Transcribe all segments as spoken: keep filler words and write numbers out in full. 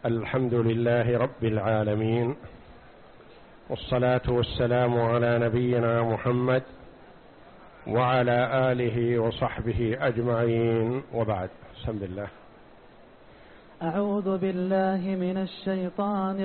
الحمد لله رب العالمين، والصلاة والسلام على نبينا محمد وعلى آله وصحبه أجمعين، وبعد. بسم الله. أعوذ بالله من الشيطان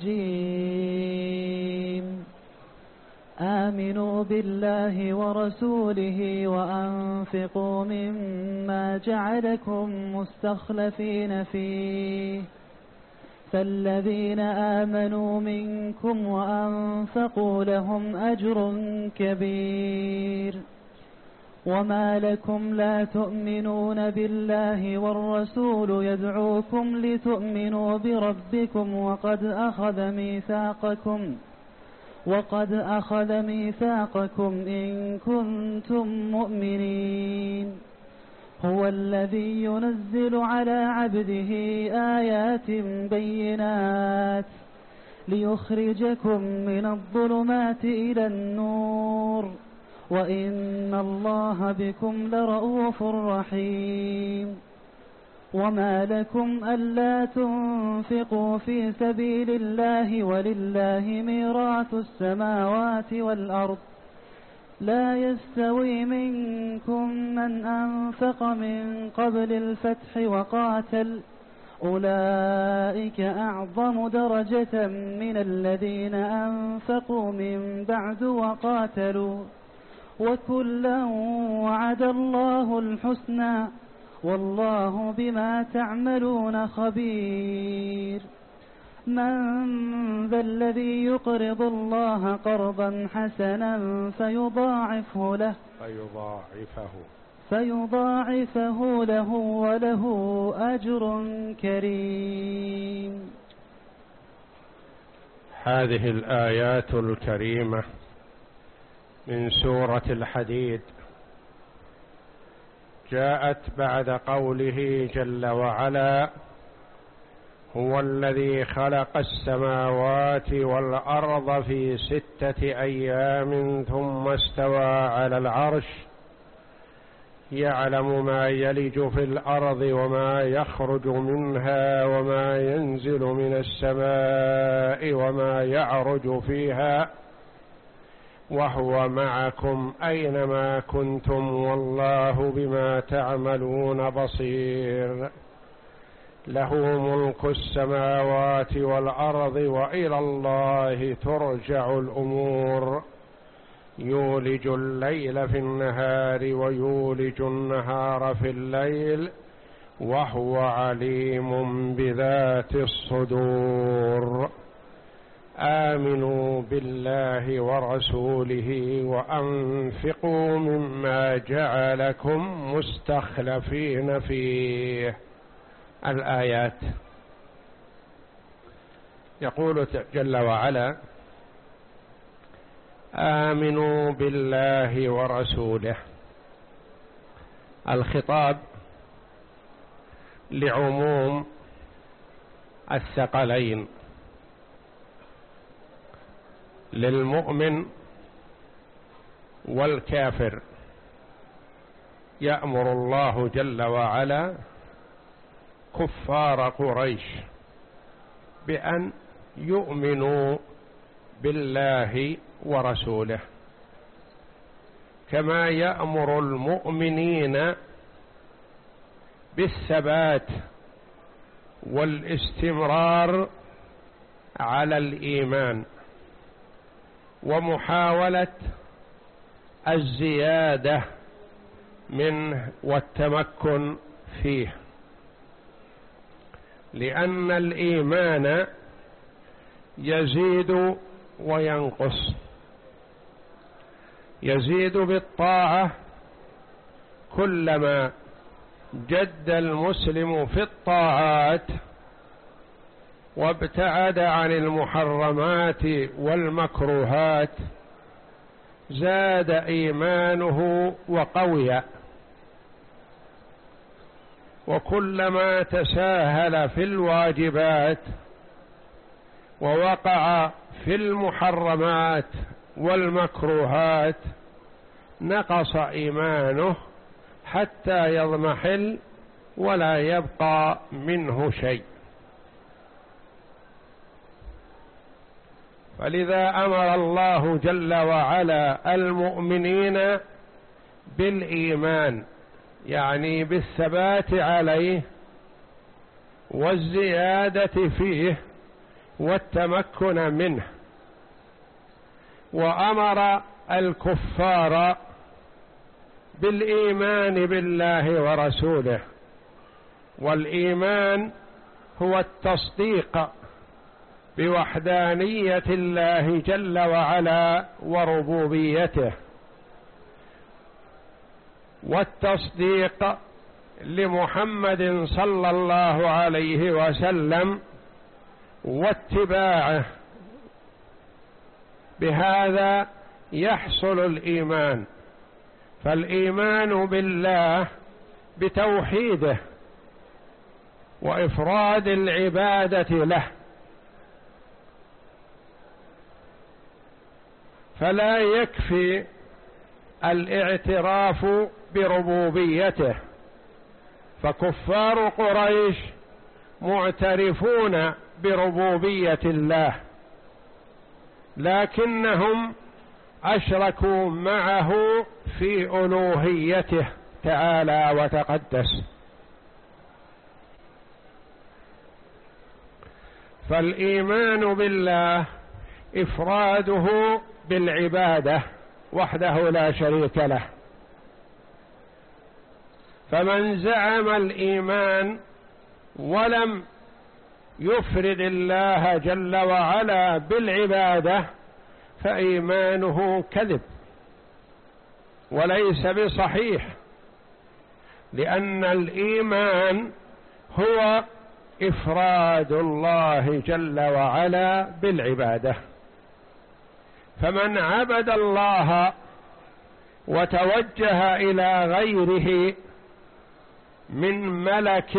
الرجيم. آمنوا بالله ورسوله وأنفقوا مما جعلكم مستخلفين فيه، فالذين آمنوا منكم وأنفقوا لهم أجر كبير. وما لكم لا تؤمنون بالله والرسول يدعوكم لتؤمنوا بربكم وقد أخذ ميثاقكم وقد أخذ ميثاقكم إن كنتم مؤمنين. هو الذي ينزل على عبده آيات بينات ليخرجكم من الظلمات إلى النور، وإن الله بكم لرؤوف رحيم. وما لكم ألا تنفقوا في سبيل الله ولله ميراث السماوات والأرض، لا يستوي منكم من أنفق من قبل الفتح وقاتل، أولئك أعظم درجة من الذين أنفقوا من بعد وقاتلوا، وكلا وعد الله الحسنى، والله بما تعملون خبير. من ذا الذي يقرض الله قرضا حسنا فيضاعفه له فيضاعفه فيضاعفه له وله أجر كريم. هذه الآيات الكريمة من سورة الحديد جاءت بعد قوله جل وعلا: هو الذي خلق السماوات والأرض في ستة أيام ثم استوى على العرش، يعلم ما يلج في الأرض وما يخرج منها وما ينزل من السماء وما يعرج فيها، وهو معكم أينما كنتم والله بما تعملون بصير. له ملك السماوات والأرض وإلى الله ترجع الأمور، يولج الليل في النهار ويولج النهار في الليل وهو عليم بذات الصدور. آمنوا بالله ورسوله وأنفقوا مما جعلكم مستخلفين فيه. الآيات. يقول جل وعلا: آمنوا بالله ورسوله. الخطاب لعموم الثقلين، للمؤمن والكافر. يأمر الله جل وعلا كفار قريش بأن يؤمنوا بالله ورسوله، كما يأمر المؤمنين بالثبات والاستمرار على الإيمان ومحاولة الزيادة منه والتمكن فيه، لأن الإيمان يزيد وينقص، يزيد بالطاعة كلما جد المسلم في الطاعات وابتعد عن المحرمات والمكروهات زاد إيمانه وقوي، وكلما تساهل في الواجبات ووقع في المحرمات والمكروهات نقص إيمانه حتى يضمحل ولا يبقى منه شيء. فلذا أمر الله جل وعلا المؤمنين بالإيمان، يعني بالثبات عليه والزيادة فيه والتمكن منه، وأمر الكفار بالإيمان بالله ورسوله. والإيمان هو التصديق بوحدانية الله جل وعلا وربوبيته، والتصديق لمحمد صلى الله عليه وسلم واتباعه. بهذا يحصل الإيمان. فالإيمان بالله بتوحيده وإفراد العبادة له، فلا يكفي الاعتراف بربوبيته، فكفار قريش معترفون بربوبية الله، لكنهم أشركوا معه في ألوهيته تعالى وتقدس. فالإيمان بالله إفراده بالعبادة وحده لا شريك له. فمن زعم الإيمان ولم يفرد الله جل وعلا بالعبادة فإيمانه كذب وليس بصحيح، لأن الإيمان هو إفراد الله جل وعلا بالعبادة. فمن عبد الله وتوجه إلى غيره من ملك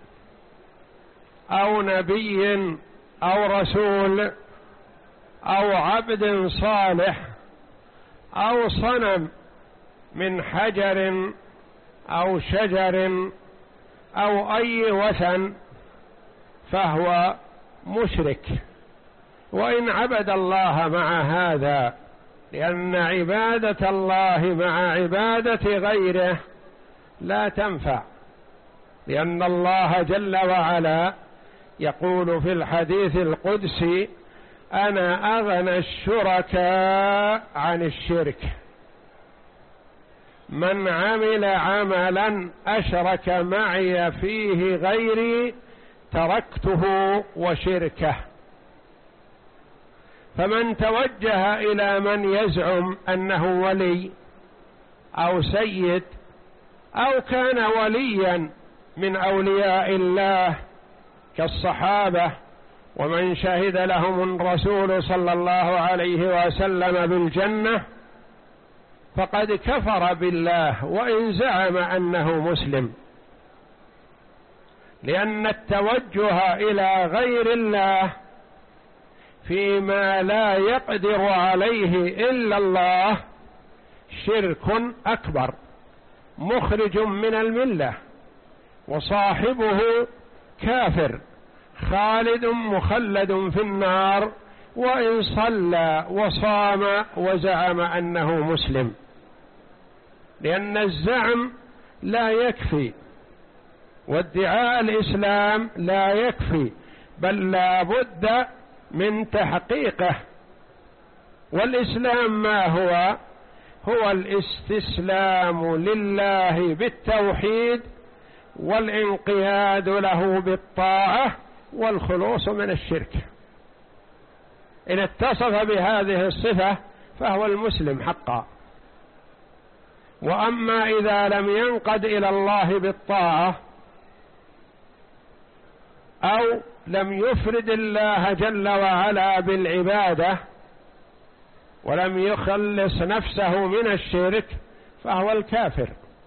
أو نبي أو رسول أو عبد صالح أو صنم من حجر أو شجر أو أي وثن فهو مشرك، وإن عبد الله مع هذا، لأن عبادة الله مع عبادة غيره لا تنفع، لأن الله جل وعلا يقول في الحديث القدسي: أنا أغنى الشركاء عن الشرك، من عمل عملا أشرك معي فيه غيري تركته وشركه. فمن توجه إلى من يزعم أنه ولي أو سيد أو كان وليا من أولياء الله كالصحابة ومن شهد لهم الرسول صلى الله عليه وسلم بالجنة، فقد كفر بالله وإن زعم أنه مسلم، لأن التوجه إلى غير الله فيما لا يقدر عليه إلا الله شرك أكبر مخرج من الملة، وصاحبه كافر خالد مخلد في النار وإن صلى وصام وزعم أنه مسلم، لأن الزعم لا يكفي وادعاء الإسلام لا يكفي، بل لا بد من تحقيقه. والإسلام ما هو؟ هو الاستسلام لله بالتوحيد والانقياد له بالطاعة والخلوص من الشرك. إن اتصف بهذه الصفة فهو المسلم حقا. وأما إذا لم ينقد إلى الله بالطاعة أو لم يفرد الله جل وعلا بالعبادة ولم يخلص نفسه من الشرك فهو الكافر.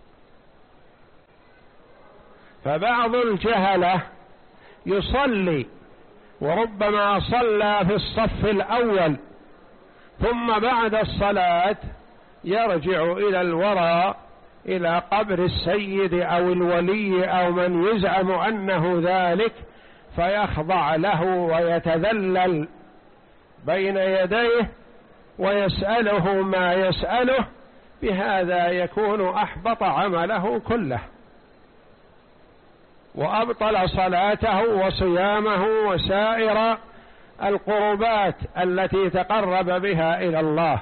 فبعض الجهلة يصلي وربما صلى في الصف الأول ثم بعد الصلاة يرجع إلى الوراء إلى قبر السيد أو الولي أو من يزعم أنه ذلك، فيخضع له ويتذلل بين يديه ويسأله ما يسأله، بهذا يكون أحبط عمله كله وأبطل صلاته وصيامه وسائر القربات التي تقرب بها إلى الله،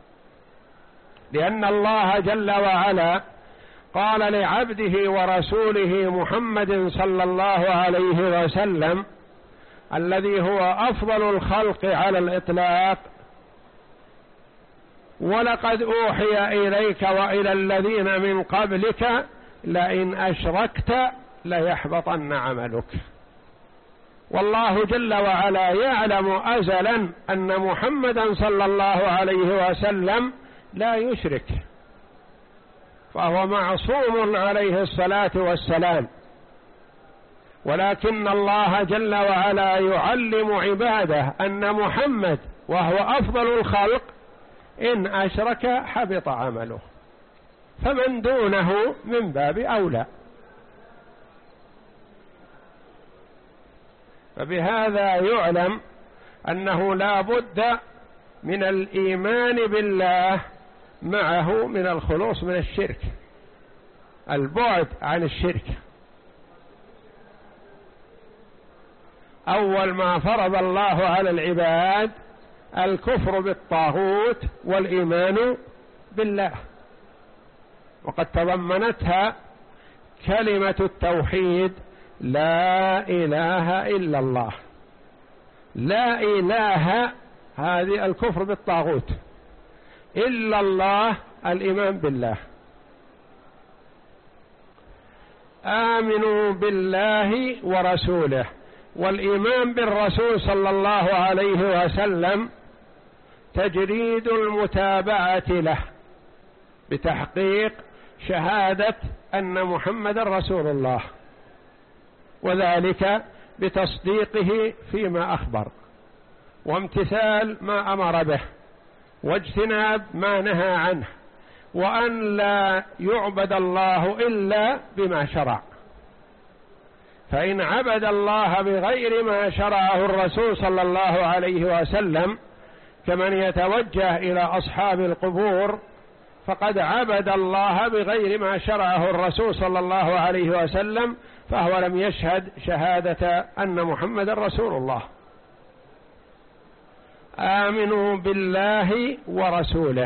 لأن الله جل وعلا قال لعبده ورسوله محمد صلى الله عليه وسلم الذي هو أفضل الخلق على الإطلاق: ولقد أوحي إليك وإلى الذين من قبلك لئن أشركت ليحبطن عملك. والله جل وعلا يعلم أزلا أن محمدا صلى الله عليه وسلم لا يشرك، فهو معصوم عليه الصلاة والسلام، ولكن الله جل وعلا يعلم عباده أن محمد وهو أفضل الخلق إن أشرك حبط عمله، فمن دونه من باب أولى. فبهذا يعلم أنه لا بد من الإيمان بالله معه من الخلوص من الشرك، البعد عن الشرك. أول ما فرض الله على العباد الكفر بالطاغوت والإيمان بالله، وقد تضمنتها كلمة التوحيد: لا إله إلا الله. لا إله هذه الكفر بالطاغوت، إلا الله الإيمان بالله. آمنوا بالله ورسوله، والإيمان بالرسول صلى الله عليه وسلم تجريد المتابعة له بتحقيق شهادة أن محمد رسول الله، وذلك بتصديقه فيما أخبر وامتثال ما أمر به واجتناب ما نهى عنه، وأن لا يعبد الله إلا بما شرع. فإن عبد الله بغير ما شرعه الرسول صلى الله عليه وسلم كمن يتوجه إلى أصحاب القبور فقد عبد الله بغير ما شرعه الرسول صلى الله عليه وسلم، فهو لم يشهد شهادة أن محمد رسول الله. آمنوا بالله ورسوله،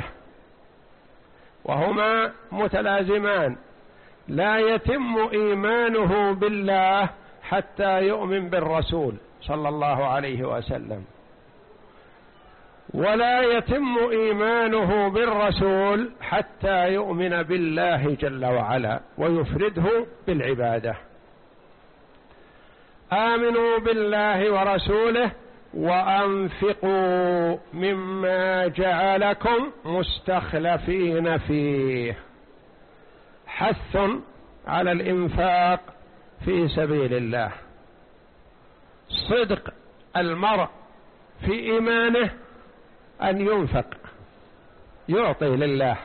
وهما متلازمان، لا يتم إيمانه بالله حتى يؤمن بالرسول صلى الله عليه وسلم، ولا يتم إيمانه بالرسول حتى يؤمن بالله جل وعلا ويفرده بالعبادة. آمنوا بالله ورسوله وأنفقوا مما جعلكم مستخلفين فيه، حث على الإنفاق في سبيل الله. صدق المرء في إيمانه أن ينفق، يعطي لله،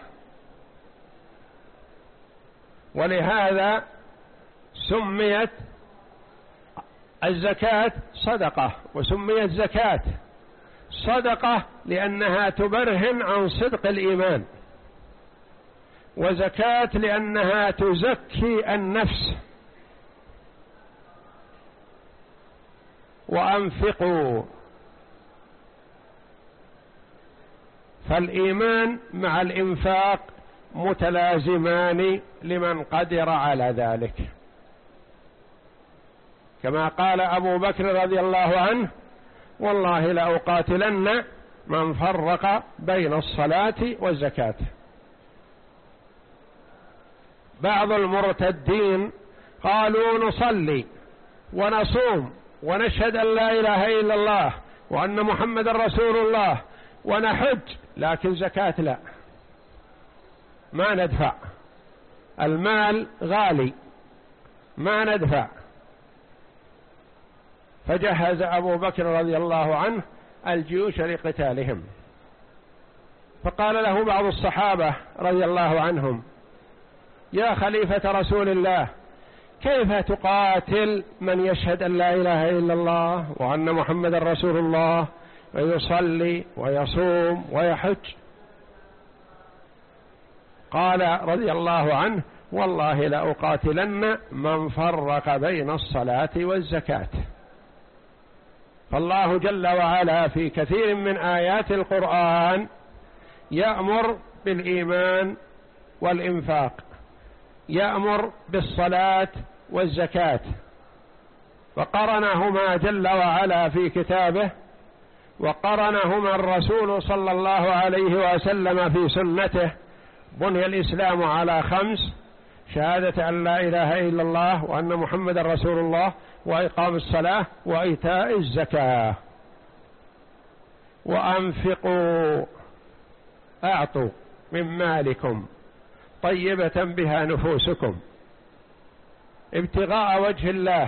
ولهذا سميت الزكاة صدقة، وسميت زكاة صدقة لأنها تبرهن عن صدق الإيمان، وزكاة لأنها تزكي النفس. وأنفقوا، فالإيمان مع الإنفاق متلازمان لمن قدر على ذلك، كما قال أبو بكر رضي الله عنه: والله لأقاتلن من فرق بين الصلاة والزكاة. بعض المرتدين قالوا: نصلي ونصوم ونشهد أن لا إله إلا الله وأن محمد رسول الله ونحج، لكن زكاة لا، ما ندفع، المال غالي ما ندفع. فجهز أبو بكر رضي الله عنه الجيوش لقتالهم، فقال له بعض الصحابة رضي الله عنهم: يا خليفة رسول الله، كيف تقاتل من يشهد أن لا إله إلا الله وأن محمد رسول الله ويصلي ويصوم ويحج. قال رضي الله عنه: والله لأقاتلن من فرق بين الصلاة والزكاة. فالله جل وعلا في كثير من آيات القرآن يأمر بالإيمان والإنفاق، يأمر بالصلاة والزكاة، فقرنهما جل وعلا في كتابه، وقرنهما الرسول صلى الله عليه وسلم في سنته. بني الإسلام على خمس: شهادة أن لا إله إلا الله وأن محمد رسول الله، وإقام الصلاة، وإيتاء الزكاة. وأنفقوا، أعطوا من مالكم طيبة بها نفوسكم ابتغاء وجه الله،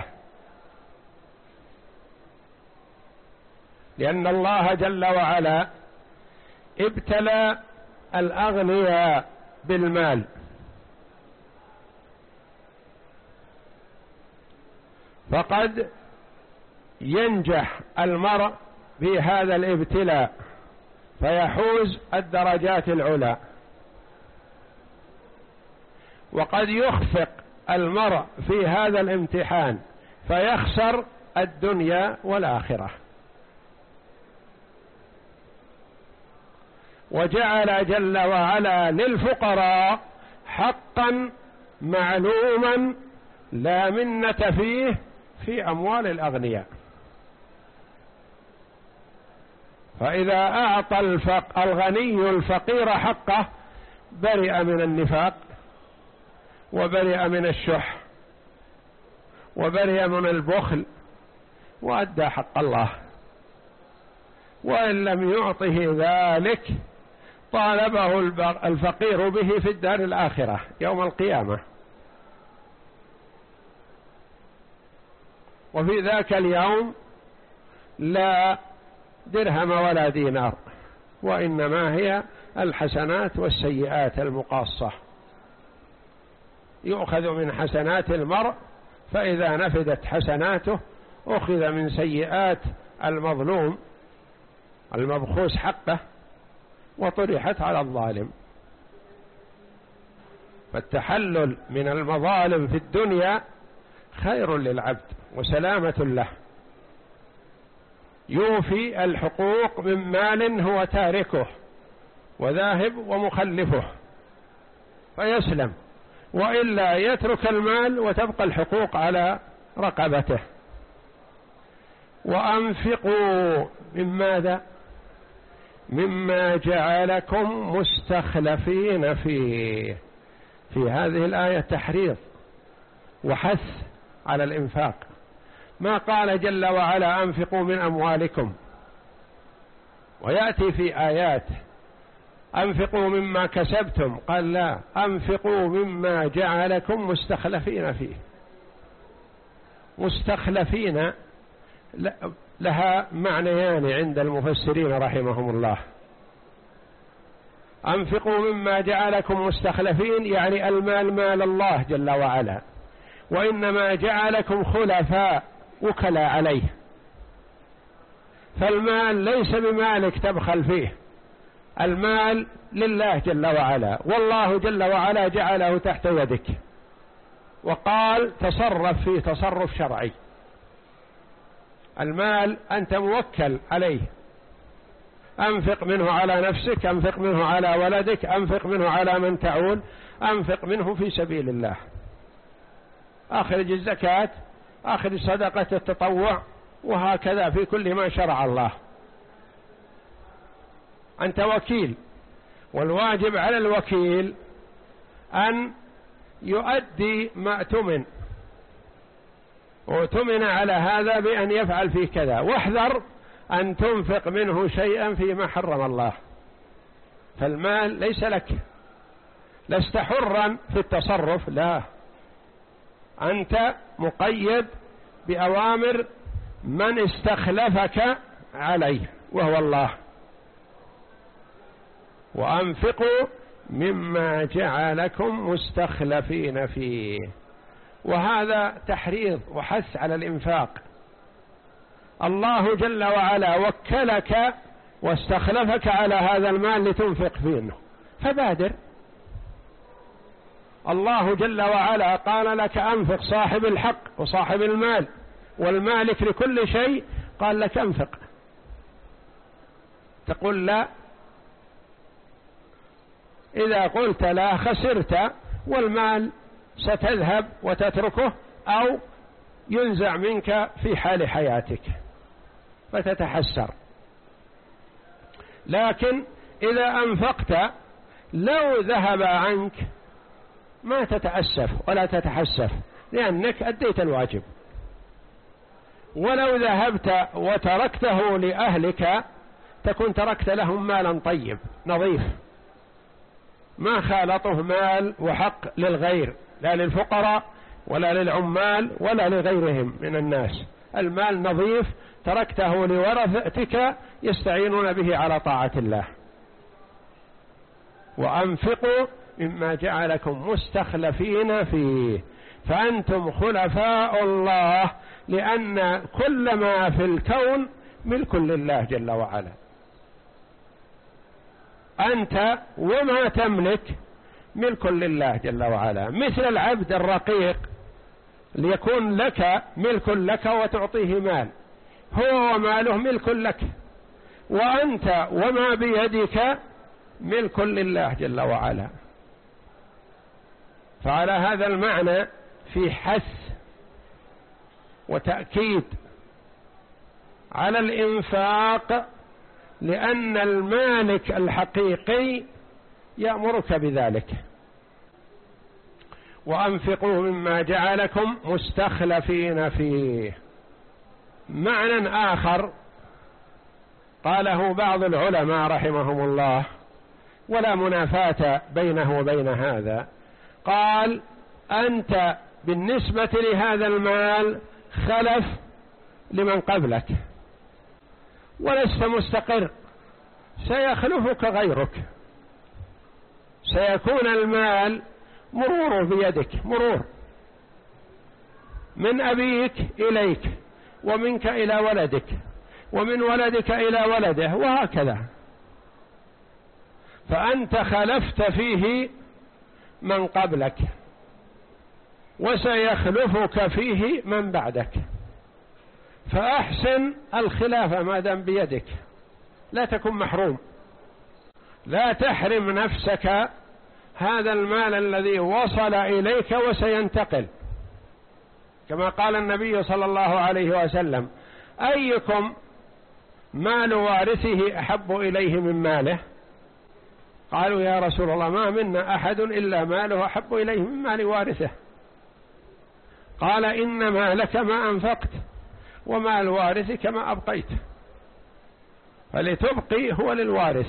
لأن الله جل وعلا ابتلى الأغنياء بالمال، فقد ينجح المرء في هذا الابتلاء فيحوز الدرجات العلى، وقد يخفق المرء في هذا الامتحان فيخسر الدنيا والآخرة. وجعل جل وعلا للفقراء حقا معلوما لا منة فيه في أموال الأغنياء. فإذا أعطى الفق الغني الفقير حقه برئ من النفاق، وبرئ من الشح، وبرئ من البخل، وأدى حق الله. وإن لم يعطه ذلك طالبه الفقير به في الدار الآخرة يوم القيامة، وفي ذاك اليوم لا درهم ولا دينار، وإنما هي الحسنات والسيئات المقاصة. يؤخذ من حسنات المرء، فإذا نفدت حسناته أخذ من سيئات المظلوم المبخوس حقه وطرحت على الظالم. فالتحلل من المظالم في الدنيا خير للعبد وسلامة له، يوفي الحقوق من مال هو تاركه وذاهب ومخلفه فيسلم، وإلا يترك المال وتبقى الحقوق على رقبته. وأنفقوا من ماذا؟ مما جعلكم مستخلفين فيه. في هذه الآية تحريض وحث على الإنفاق، ما قال جل وعلا أنفقوا من أموالكم، ويأتي في آيات أنفقوا مما كسبتم، قال لا، أنفقوا مما جعلكم مستخلفين فيه. مستخلفين لها معنيان عند المفسرين رحمهم الله. أنفقوا مما جعلكم مستخلفين يعني المال مال الله جل وعلا، وإنما جعلكم خلفاء وكلاء عليه، فالمال ليس بمالك تبخل فيه، المال لله جل وعلا، والله جل وعلا جعله تحت يدك وقال تصرف فيه تصرف شرعي. المال أنت موكل عليه، أنفق منه على نفسك، أنفق منه على ولدك، أنفق منه على من تعول، أنفق منه في سبيل الله، أخرج الزكاة، أخرج صدقة التطوع، وهكذا في كل ما شرع الله. أنت وكيل، والواجب على الوكيل أن يؤدي ما اؤتمن، واؤتمن على هذا بأن يفعل فيه كذا، واحذر أن تنفق منه شيئا فيما حرم الله. فالمال ليس لك، لست حرا في التصرف، لا، أنت مقيد بأوامر من استخلفك عليه وهو الله. وأنفقوا مما جعلكم مستخلفين فيه، وهذا تحريض وحث على الإنفاق، الله جل وعلا وكلك واستخلفك على هذا المال لتنفق فيه، فبادر. الله جل وعلا قال لك أنفق، صاحب الحق وصاحب المال والمالك لكل شيء قال لك أنفق، تقول لا؟ إذا قلت لا خسرت، والمال ستذهب وتتركه أو ينزع منك في حال حياتك فتتحسر. لكن إذا أنفقت لو ذهب عنك ما تتأسف ولا تتحسف، لأنك أديت الواجب. ولو ذهبت وتركته لأهلك تكون تركت لهم مالا طيب نظيف ما خالطه مال وحق للغير، لا للفقراء ولا للعمال ولا لغيرهم من الناس، المال نظيف تركته لورثتك يستعينون به على طاعة الله. وأنفقوا مما جعلكم مستخلفين فيه فأنتم خلفاء الله، لأن كل ما في الكون ملك لله جل وعلا، أنت وما تملك ملك لله جل وعلا. مثل العبد الرقيق ليكون لك ملك لك وتعطيه مال، هو وماله ملك لك، وأنت وما بيدك ملك لله جل وعلا. فعلى هذا المعنى في حث وتأكيد على الإنفاق، لأن المالك الحقيقي يأمرك بذلك. وأنفقوا مما جعلكم مستخلفين فيه. معنى آخر قاله بعض العلماء رحمهم الله ولا منافاة بينه وبين هذا، قال أنت بالنسبة لهذا المال خلف لمن قبلك ولست مستقر، سيخلفك غيرك، سيكون المال مرور بيدك، مرور من أبيك إليك ومنك إلى ولدك ومن ولدك إلى ولده وهكذا، فأنت خلفت فيه من قبلك وسيخلفك فيه من بعدك، فأحسن الخلافة ما دام بيدك، لا تكن محروم، لا تحرم نفسك هذا المال الذي وصل إليك وسينتقل، كما قال النبي صلى الله عليه وسلم: أيكم مال وارثه أحب إليه من ماله؟ قالوا: يا رسول الله ما منا أحد إلا ماله أحب إليه من مال وارثه. قال: إنما لك ما أنفقت ومال وارثك ما أبقيت، فلتبقي هو للوارث،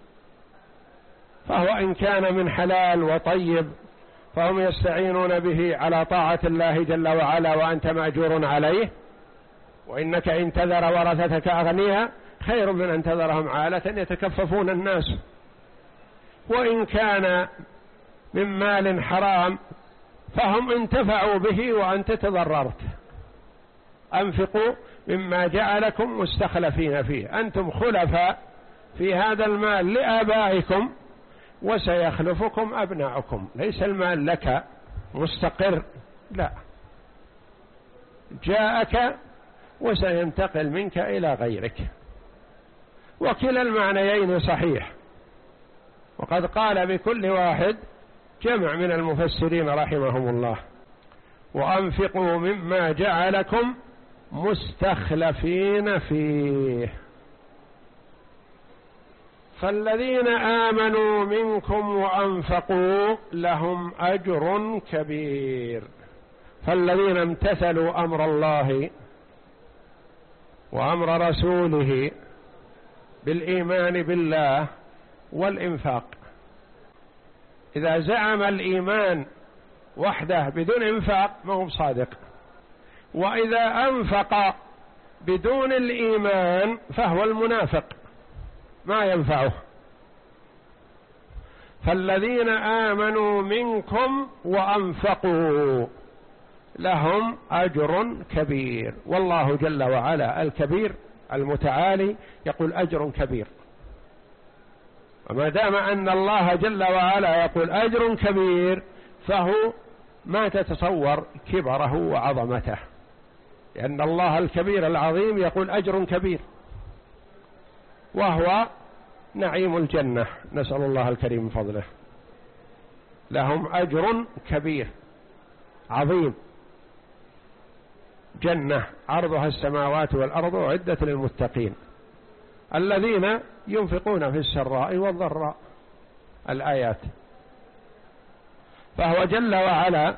فهو إن كان من حلال وطيب فهم يستعينون به على طاعة الله جل وعلا وأنت مأجور عليه، وإنك إن تذر ورثتك أغنياء خير من أن تذرهم عالة يتكففون الناس. وإن كان من مال حرام فهم انتفعوا به وأنت تضررت. أنفقوا مما جعلكم مستخلفين فيه، أنتم خلفاء في هذا المال لآبائكم وسيخلفكم أبناؤكم، ليس المال لك مستقر، لا، جاءك وسينتقل منك إلى غيرك. وكلا المعنيين صحيح، وقد قال بكل واحد جمع من المفسرين رحمهم الله: وأنفقوا مما جعلكم مستخلفين فيه. فالذين آمنوا منكم وأنفقوا لهم أجر كبير. فالذين امتثلوا أمر الله وأمر رسوله بالإيمان بالله والإنفاق. إذا زعم الإيمان وحده بدون إنفاق ما هو صادق، وإذا أنفق بدون الإيمان فهو المنافق ما ينفعه. فالذين آمنوا منكم وأنفقوا لهم أجر كبير. والله جل وعلا الكبير المتعالي يقول أجر كبير، وما دام أن الله جل وعلا يقول أجر كبير فهو ما تتصور كبره وعظمته، لأن الله الكبير العظيم يقول أجر كبير، وهو نعيم الجنة، نسأل الله الكريم من فضله. لهم أجر كبير عظيم، جنة عرضها السماوات والأرض أعدت للمتقين الذين ينفقون في السراء والضراء، الآيات. فهو جل وعلا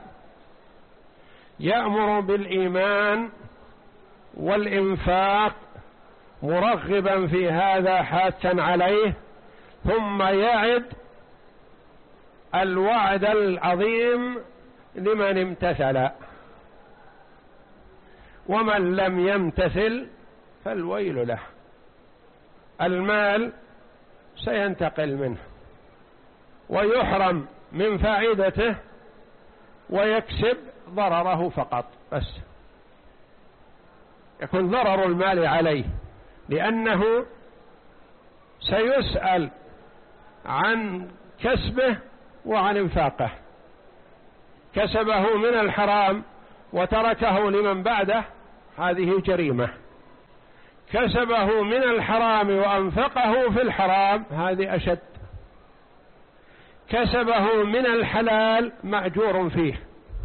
يأمر بالإيمان والإنفاق مرغبا في هذا حاثا عليه، ثم يعد الوعد العظيم لمن امتثل، ومن لم يمتثل فالويل له. المال سينتقل منه ويحرم من فائدته ويكسب ضرره فقط، بس يكون ضرر المال عليه، لأنه سيسأل عن كسبه وعن انفاقه. كسبه من الحرام وتركه لمن بعده، هذه جريمة. كسبه من الحرام وأنفقه في الحرام، هذه أشد. كسبه من الحلال مأجور فيه،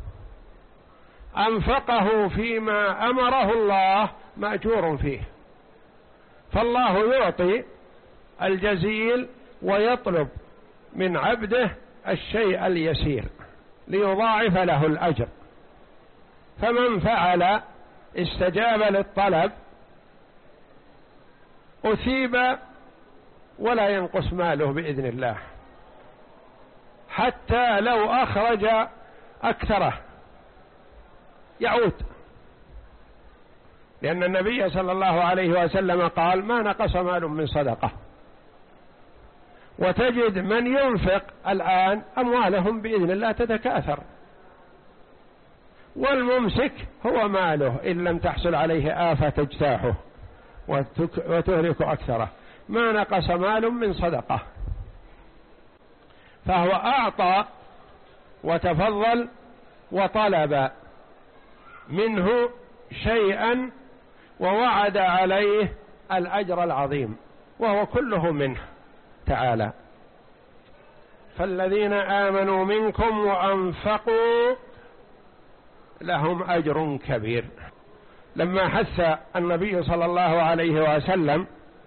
أنفقه فيما أمره الله مأجور فيه. فالله يعطي الجزيل ويطلب من عبده الشيء اليسير ليضاعف له الأجر. فمن فعل استجاب للطلب أثيب ولا ينقص ماله بإذن الله، حتى لو أخرج أكثره يعود، لأن النبي صلى الله عليه وسلم قال ما نقص مال من صدقة. وتجد من ينفق الآن أموالهم بإذن الله تتكاثر، والممسك هو ماله إن لم تحصل عليه آفة تجتاحه وتهلك أكثره. ما نقص مال من صدقة، فهو أعطى وتفضل وطلب منه شيئا ووعد عليه الأجر العظيم، وهو كله منه تعالى. فالذين آمنوا منكم وأنفقوا لهم أجر كبير. لما حث النبي صلى الله عليه وسلم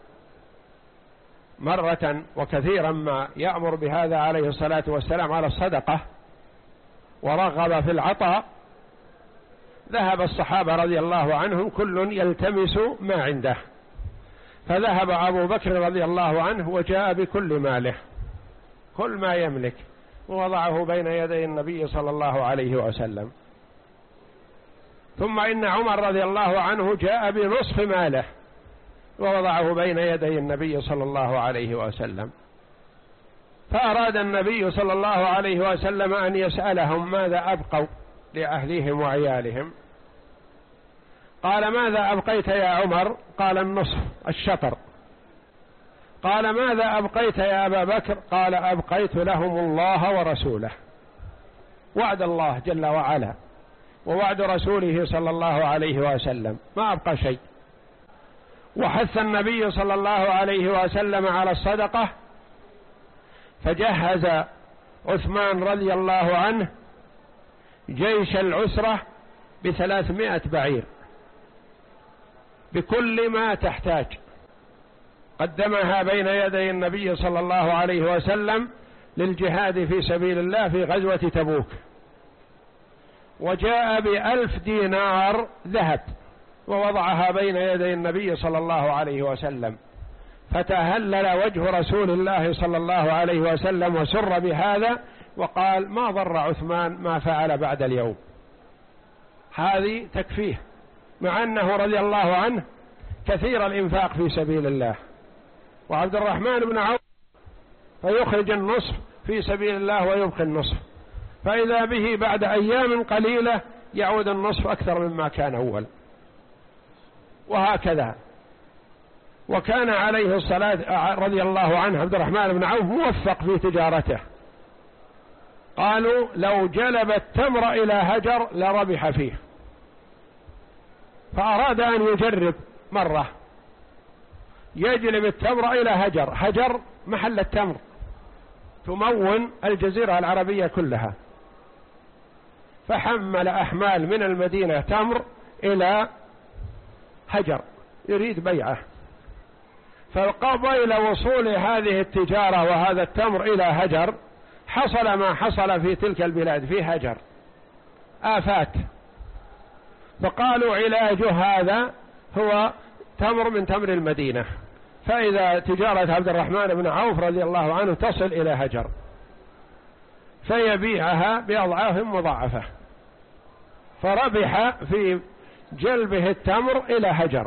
مرة وكثيرا ما يأمر بهذا عليه الصلاة والسلام على الصدقة ورغب في العطاء، ذهب الصحابة رضي الله عنهم كل يلتمس ما عنده، فذهب أبو بكر رضي الله عنه وجاء بكل ماله، كل ما يملك، ووضعه بين يدي النبي صلى الله عليه وسلم. ثم إن عمر رضي الله عنه جاء بنصف ماله ووضعه بين يدي النبي صلى الله عليه وسلم. فأراد النبي صلى الله عليه وسلم أن يسألهم ماذا أبقوا لأهليهم وعيالهم. قال ماذا أبقيت يا عمر؟ قال النصف، الشطر. قال ماذا أبقيت يا أبا بكر؟ قال أبقيت لهم الله ورسوله، وعد الله جل وعلا ووعد رسوله صلى الله عليه وسلم، ما أبقى شيء. وحث النبي صلى الله عليه وسلم على الصدقة، فجهز عثمان رضي الله عنه جيش العسرة بثلاثمائة بعير بكل ما تحتاج، قدمها بين يدي النبي صلى الله عليه وسلم للجهاد في سبيل الله في غزوة تبوك. وجاء بألف دينار ذهب ووضعها بين يدي النبي صلى الله عليه وسلم، فتهلل وجه رسول الله صلى الله عليه وسلم وسر بهذا، وقال ما ضر عثمان ما فعل بعد اليوم. هذه تكفيه، مع أنه رضي الله عنه كثير الإنفاق في سبيل الله. وعبد الرحمن بن عوف فيخرج النصف في سبيل الله ويبقي النصف، فإذا به بعد أيام قليلة يعود النصف أكثر مما كان أول، وهكذا. وكان عليه الصلاة رضي الله عنه عبد الرحمن بن عوف موفق في تجارته، قالوا لو جلب التمر إلى هجر لربح فيه، فأراد أن يجرب مرة يجلب التمر إلى هجر. هجر محل التمر، تمون الجزيرة العربية كلها، فحمل أحمال من المدينة تمر إلى هجر يريد بيعه، فقبل وصول هذه التجارة وهذا التمر إلى هجر حصل ما حصل في تلك البلاد في هجر، آفات. فقالوا علاج هذا هو تمر من تمر المدينة، فإذا تجارة عبد الرحمن بن عوف رضي الله عنه تصل إلى هجر فيبيعها بأضعاف مضاعفة، فربح في جلبه التمر إلى هجر.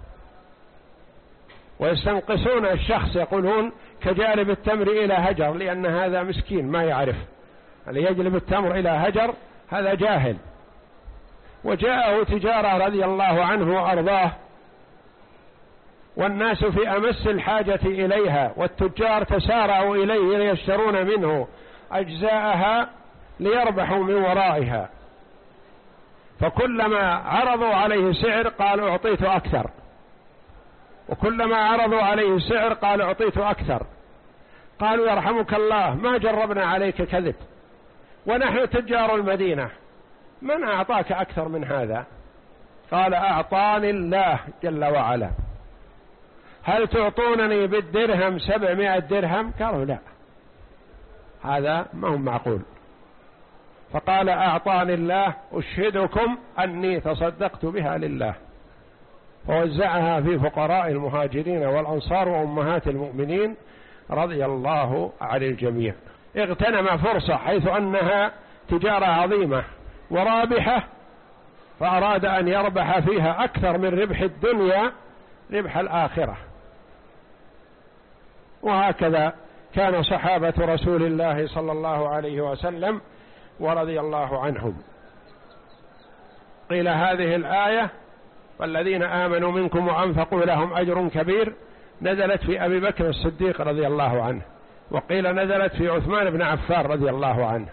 ويستنقصون الشخص يقولون كجالب التمر إلى هجر، لأن هذا مسكين ما يعرف، اللي يجلب التمر إلى هجر هذا جاهل. وجاءه تجارة رضي الله عنه وأرضاه، والناس في أمس الحاجة إليها، والتجار تسارعوا إليه ليشترون منه أجزاءها ليربحوا من ورائها، فكلما عرضوا عليه سعر قال أعطيت أكثر، وكلما عرضوا عليه سعر قال أعطيت أكثر. قالوا يرحمك الله ما جربنا عليك كذب، ونحن تجار المدينة، من أعطاك أكثر من هذا؟ قال أعطاني الله جل وعلا. هل تعطونني بالدرهم سبعمائة درهم؟ قالوا لا، هذا ما هو معقول. فقال أعطاني الله، أشهدكم أني تصدقت بها لله، فوزعها في فقراء المهاجرين والأنصار وأمهات المؤمنين رضي الله عن الجميع. اغتنم فرصة حيث أنها تجارة عظيمة ورابحة، فأراد أن يربح فيها أكثر من ربح الدنيا ربح الآخرة. وهكذا كان صحابة رسول الله صلى الله عليه وسلم ورضي الله عنهم. قيل هذه الآية والذين آمنوا منكم وأنفقوا لهم أجر كبير نزلت في أبي بكر الصديق رضي الله عنه، وقيل نزلت في عثمان بن عفان رضي الله عنه.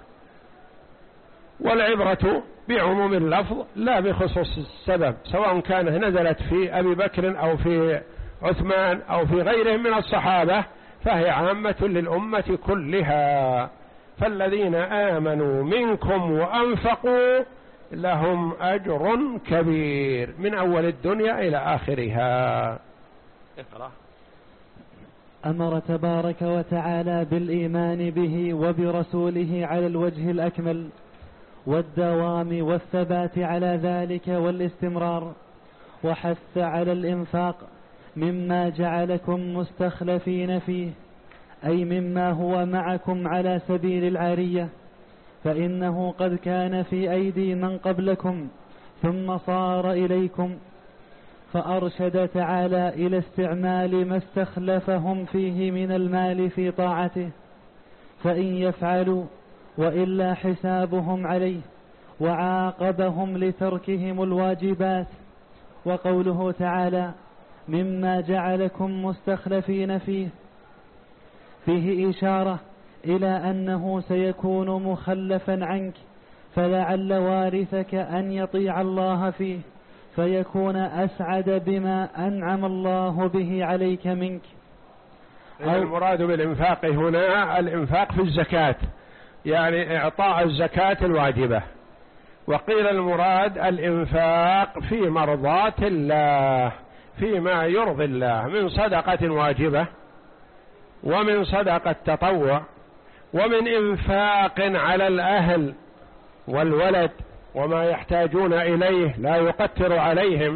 والعبرة بعموم اللفظ لا بخصوص السبب، سواء كانت نزلت في أبي بكر أو في عثمان أو في غيرهم من الصحابة، فهي عامة للأمة كلها. فالذين آمنوا منكم وأنفقوا لهم أجر كبير من أول الدنيا إلى آخرها. اقرأ. أمر تبارك وتعالى بالإيمان به وبرسوله على الوجه الأكمل، والدوام والثبات على ذلك والاستمرار، وحث على الإنفاق مما جعلكم مستخلفين فيه، أي مما هو معكم على سبيل العارية، فإنه قد كان في أيدي من قبلكم ثم صار إليكم، فأرشد تعالى إلى استعمال ما استخلفهم فيه من المال في طاعته، فإن يفعلوا وإلا حسابهم عليه، وعاقبهم لتركهم الواجبات. وقوله تعالى مما جعلكم مستخلفين فيه فيه إشارة إلى أنه سيكون مخلفا عنك، فلعل وارثك أن يطيع الله فيه فيكون أسعد بما أنعم الله به عليك منك. المراد بالإنفاق هنا الإنفاق في الزكاة، يعني إعطاء الزكاة الواجبة. وقيل المراد الإنفاق في مرضاة الله، فيما يرضي الله من صدقة واجبة، ومن صدقة تطوع، ومن إنفاق على الأهل والولد وما يحتاجون إليه لا يقتر عليهم.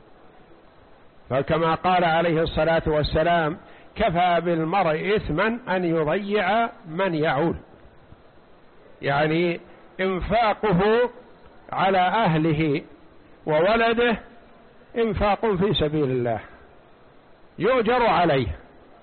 فكما قال عليه الصلاة والسلام كفى بالمرء إثما أن يضيع من يعول، يعني إنفاقه على أهله وولده إنفاق في سبيل الله يؤجر عليه.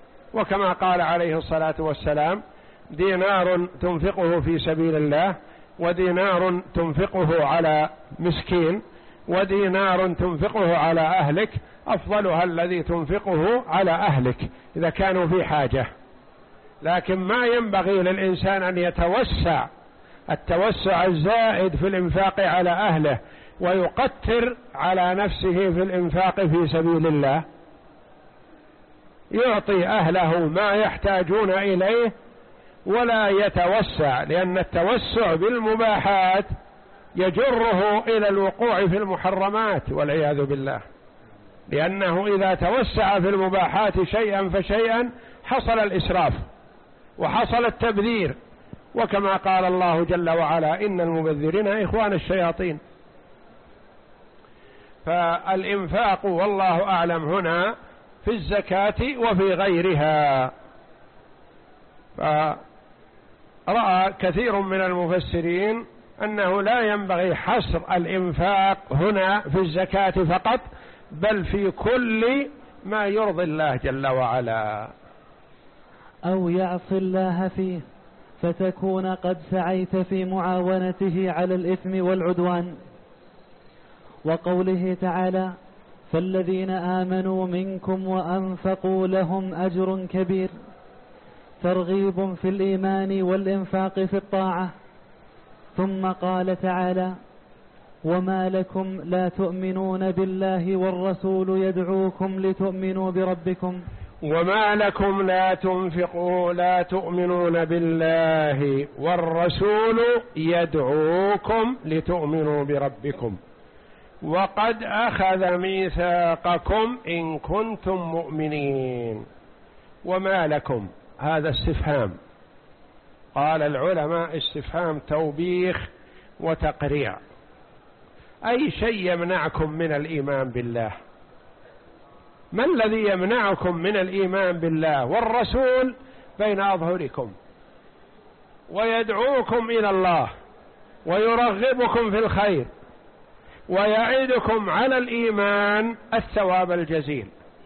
وكما قال عليه الصلاة والسلام دينار تنفقه في سبيل الله ودينار تنفقه على مسكين ودينار تنفقه على أهلك، أفضلها الذي تنفقه على أهلك إذا كانوا في حاجة. لكن ما ينبغي للإنسان أن يتوسع التوسع الزائد في الإنفاق على أهله ويقتر على نفسه في الإنفاق في سبيل الله. يعطي أهله ما يحتاجون إليه ولا يتوسع، لأن التوسع بالمباحات يجره إلى الوقوع في المحرمات والعياذ بالله، لأنه إذا توسع في المباحات شيئا فشيئا حصل الإسراف وحصل التبذير، وكما قال الله جل وعلا إن المبذرين إخوان الشياطين. فالإنفاق والله أعلم هنا في الزكاة وفي غيرها. فرأى كثير من المفسرين أنه لا ينبغي حصر الإنفاق هنا في الزكاة فقط، بل في كل ما يرضي الله جل وعلا. أو يعصي الله فيه فتكون قد سعيت في معاونته على الإثم والعدوان. وقوله تعالى فالذين آمنوا منكم وأنفقوا لهم أجر كبير، ترغيب في الإيمان والإنفاق في الطاعة. ثم قال تعالى وما لكم لا تؤمنون بالله والرسول يدعوكم لتؤمنوا بربكم. وما لكم لا تنفقوا لا تؤمنون بالله والرسول يدعوكم لتؤمنوا بربكم وقد أخذ ميثاقكم إن كنتم مؤمنين. وما لكم هذا استفهام، قال العلماء استفهام توبيخ وتقريع. أي شيء يمنعكم من الإيمان بالله؟ ما الذي يمنعكم من الإيمان بالله والرسول بين أظهركم ويدعوكم إلى الله ويرغبكم في الخير ويعيدكم على الإيمان الثواب الجزيل؟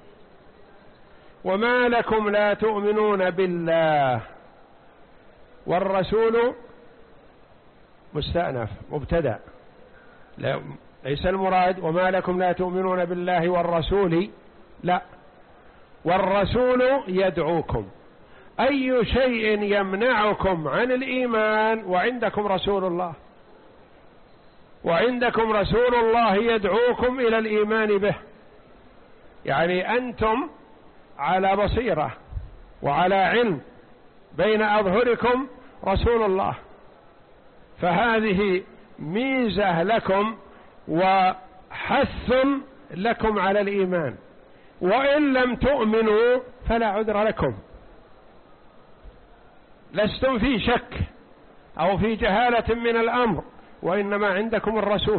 وما لكم لا تؤمنون بالله والرسول مستأنف مبتدأ، ليس المراد وما لكم لا تؤمنون بالله والرسول، لا، والرسول يدعوكم. أي شيء يمنعكم عن الإيمان وعندكم رسول الله، وعندكم رسول الله يدعوكم إلى الإيمان به؟ يعني أنتم على بصيرة وعلى علم، بين أظهركم رسول الله، فهذه ميزة لكم وحث لكم على الإيمان. وإن لم تؤمنوا فلا عذر لكم، لستم في شك أو في جهالة من الأمر، وإنما عندكم الرسول،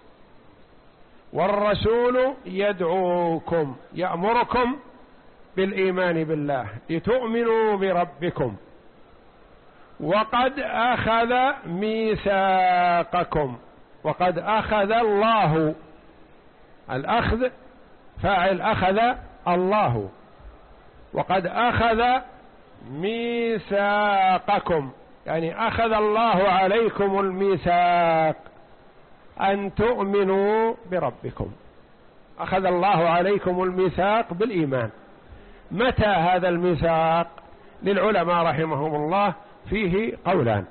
والرسول يدعوكم يأمركم بالإيمان بالله لتؤمنوا بربكم وقد أخذ ميثاقكم. وقد أخذ الله، الأخذ فاعل أخذ الله، وقد أخذ ميثاقكم يعني أخذ الله عليكم الميثاق أن تؤمنوا بربكم. أخذ الله عليكم الميثاق بالإيمان. متى هذا الميثاق؟ للعلماء رحمهم الله فيه قولان.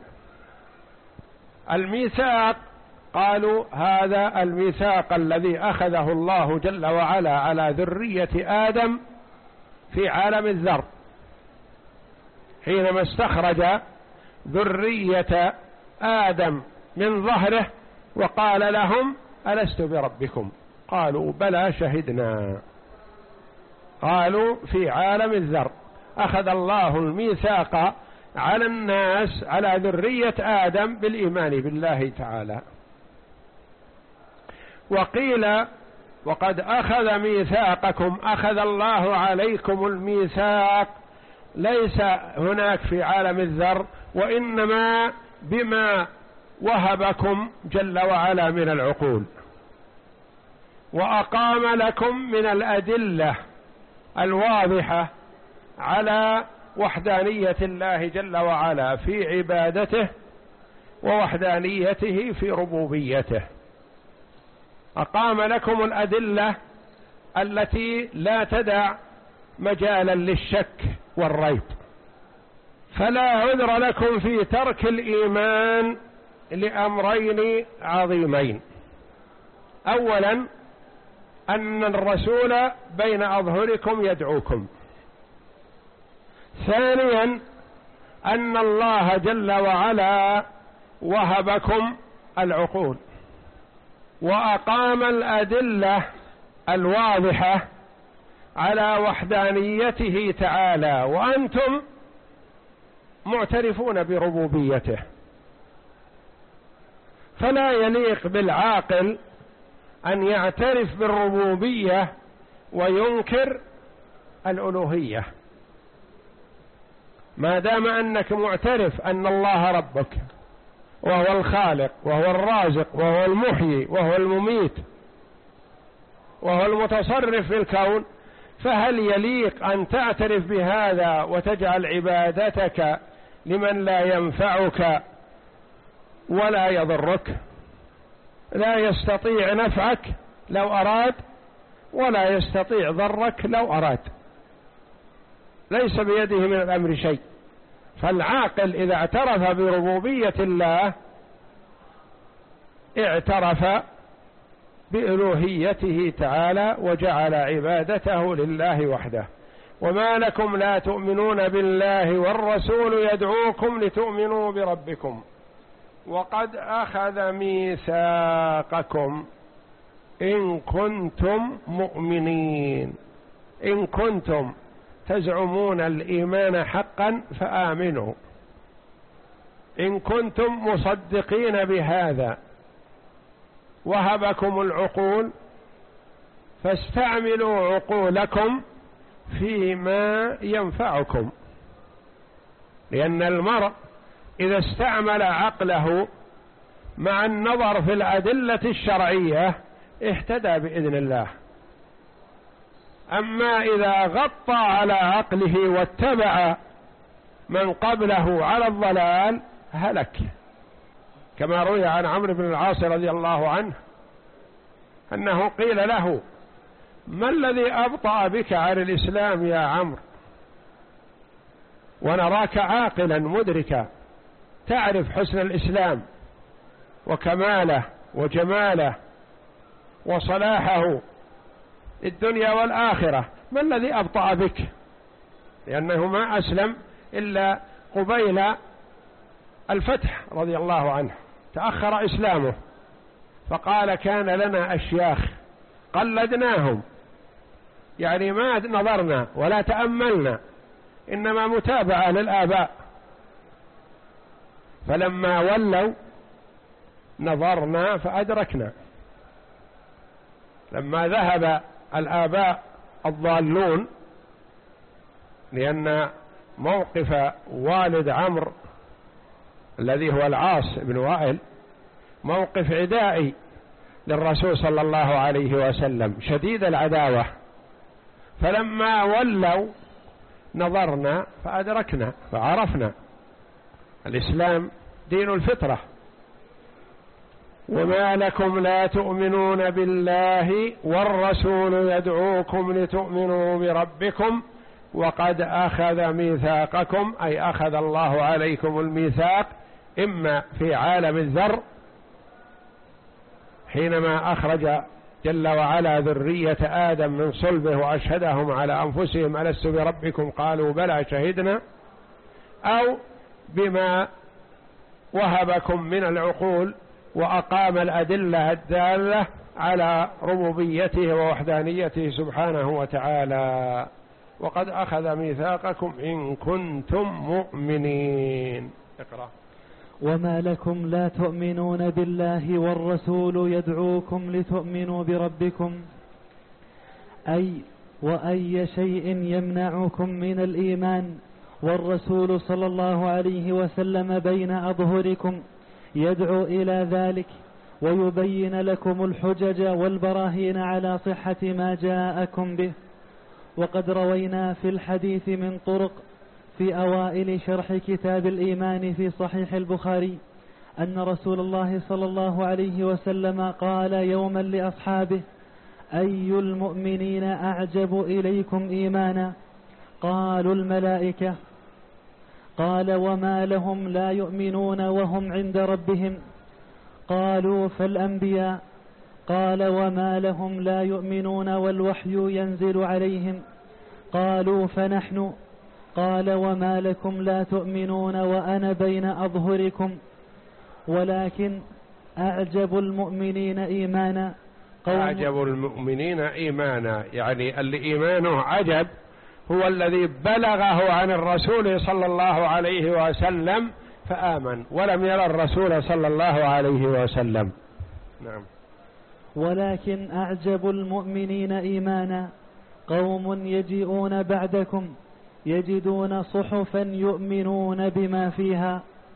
الميثاق قالوا هذا الميثاق الذي أخذه الله جل وعلا على ذرية آدم في عالم الذر، حينما استخرج ذرية آدم من ظهره وقال لهم ألست بربكم؟ قالوا بلى شهدنا. قالوا في عالم الذر أخذ الله الميثاق على الناس على ذرية آدم بالإيمان بالله تعالى. وقيل وقد أخذ ميثاقكم، أخذ الله عليكم الميثاق ليس هناك في عالم الذر، وإنما بما وهبكم جل وعلا من العقول، وأقام لكم من الأدلة الواضحة على وحدانية الله جل وعلا في عبادته ووحدانيته في ربوبيته. أقام لكم الأدلة التي لا تدع مجالا للشك والريب، فلا عذر لكم في ترك الإيمان لأمرين عظيمين: أولا أن الرسول بين أظهركم يدعوكم، ثانيا أن الله جل وعلا وهبكم العقول وأقام الأدلة الواضحة على وحدانيته تعالى، وأنتم معترفون بربوبيته. فلا يليق بالعاقل أن يعترف بالربوبية وينكر الألوهية، ما دام أنك معترف أن الله ربك وهو الخالق وهو الرازق وهو المحيي وهو المميت وهو المتصرف في الكون، فهل يليق أن تعترف بهذا وتجعل عبادتك لمن لا ينفعك ولا يضرك، لا يستطيع نفعك لو أراد ولا يستطيع ضرك لو أراد، ليس بيده من الأمر شيء؟ فالعاقل إذا اعترف بربوبية الله اعترف بألوهيته تعالى وجعل عبادته لله وحده. وما لكم لا تؤمنون بالله والرسول يدعوكم لتؤمنوا بربكم وقد أخذ ميثاقكم إن كنتم مؤمنين. إن كنتم تزعمون الإيمان حقا فآمنوا، إن كنتم مصدقين بهذا وهبكم العقول فاستعملوا عقولكم فيما ينفعكم، لأن المرء إذا استعمل عقله مع النظر في الأدلة الشرعية اهتدى بإذن الله. أما إذا غطى على عقله واتبع من قبله على الضلال هلك، كما روي عن عمرو بن العاص رضي الله عنه أنه قيل له: ما الذي أبطأ بك عن الإسلام يا عمرو؟ ونراك عاقلا مدركا تعرف حسن الإسلام وكماله وجماله وصلاحه الدنيا والآخرة، ما الذي أبطأ بك؟ لأنه ما أسلم إلا قبيل الفتح رضي الله عنه، تأخر إسلامه. فقال: كان لنا أشياخ قلدناهم، يعني ما نظرنا ولا تأملنا، إنما متابعة للآباء، فلما ولوا نظرنا فأدركنا. لما ذهب الآباء الضالون، لأن موقف والد عمرو الذي هو العاص بن وائل موقف عدائي للرسول صلى الله عليه وسلم شديد العداوة، فلما ولوا نظرنا فأدركنا فعرفنا الإسلام دين الفطرة. وما لكم لا تؤمنون بالله والرسول يدعوكم لتؤمنوا بربكم وقد أخذ ميثاقكم، أي أخذ الله عليكم الميثاق، إما في عالم الذر حينما أخرج جل وعلا ذرية آدم من صلبه وأشهدهم على أنفسهم ألست بربكم قالوا بلى شهدنا، أو بما وهبكم من العقول وأقام الأدلة الدالة على ربوبيته ووحدانيته سبحانه وتعالى. وقد أخذ ميثاقكم إن كنتم مؤمنين. اقرأ. وما لكم لا تؤمنون بالله والرسول يدعوكم لتؤمنوا بربكم، أي وأي شيء يمنعكم من الإيمان، والرسول صلى الله عليه وسلم بين أظهركم يدعو إلى ذلك ويبين لكم الحجج والبراهين على صحة ما جاءكم به. وقد روينا في الحديث من طرق في أوائل شرح كتاب الإيمان في صحيح البخاري أن رسول الله صلى الله عليه وسلم قال يوما لأصحابه: أي المؤمنين أعجب إليكم إيمانا؟ قالوا: الملائكة. قال: وما لهم لا يؤمنون وهم عند ربهم؟ قالوا: فالأنبياء. قال: وما لهم لا يؤمنون والوحي ينزل عليهم؟ قالوا: فنحن. قال: وما لكم لا تؤمنون وأنا بين أظهركم؟ ولكن أعجب المؤمنين إيمانا قوم أعجب المؤمنين إيمانا، يعني اللي إيمانه عجب هو الذي بلغه عن الرسول صلى الله عليه وسلم فآمن ولم يرى الرسول صلى الله عليه وسلم. نعم. ولكن أعجب المؤمنين إيمانا قوم يجيئون بعدكم يجدون صحفا يؤمنون بما فيها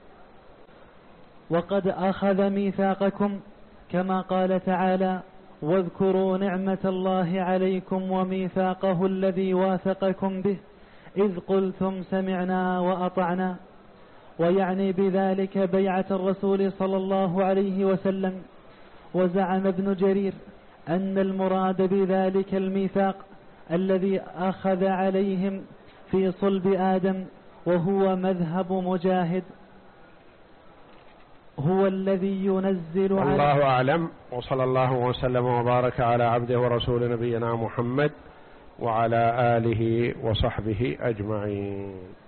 وقد أخذ ميثاقكم، كما قال تعالى: واذكروا نعمة الله عليكم وميثاقه الذي واثقكم به إذ قلتم سمعنا وأطعنا. ويعني بذلك بيعة الرسول صلى الله عليه وسلم. وزعم ابن جرير أن المراد بذلك الميثاق الذي أخذ عليهم في صلب آدم، وهو مذهب مجاهد، هو الذي ينزل على الله أعلم. وصلى الله وسلم وبارك على عبده ورسول نبينا محمد وعلى آله وصحبه أجمعين.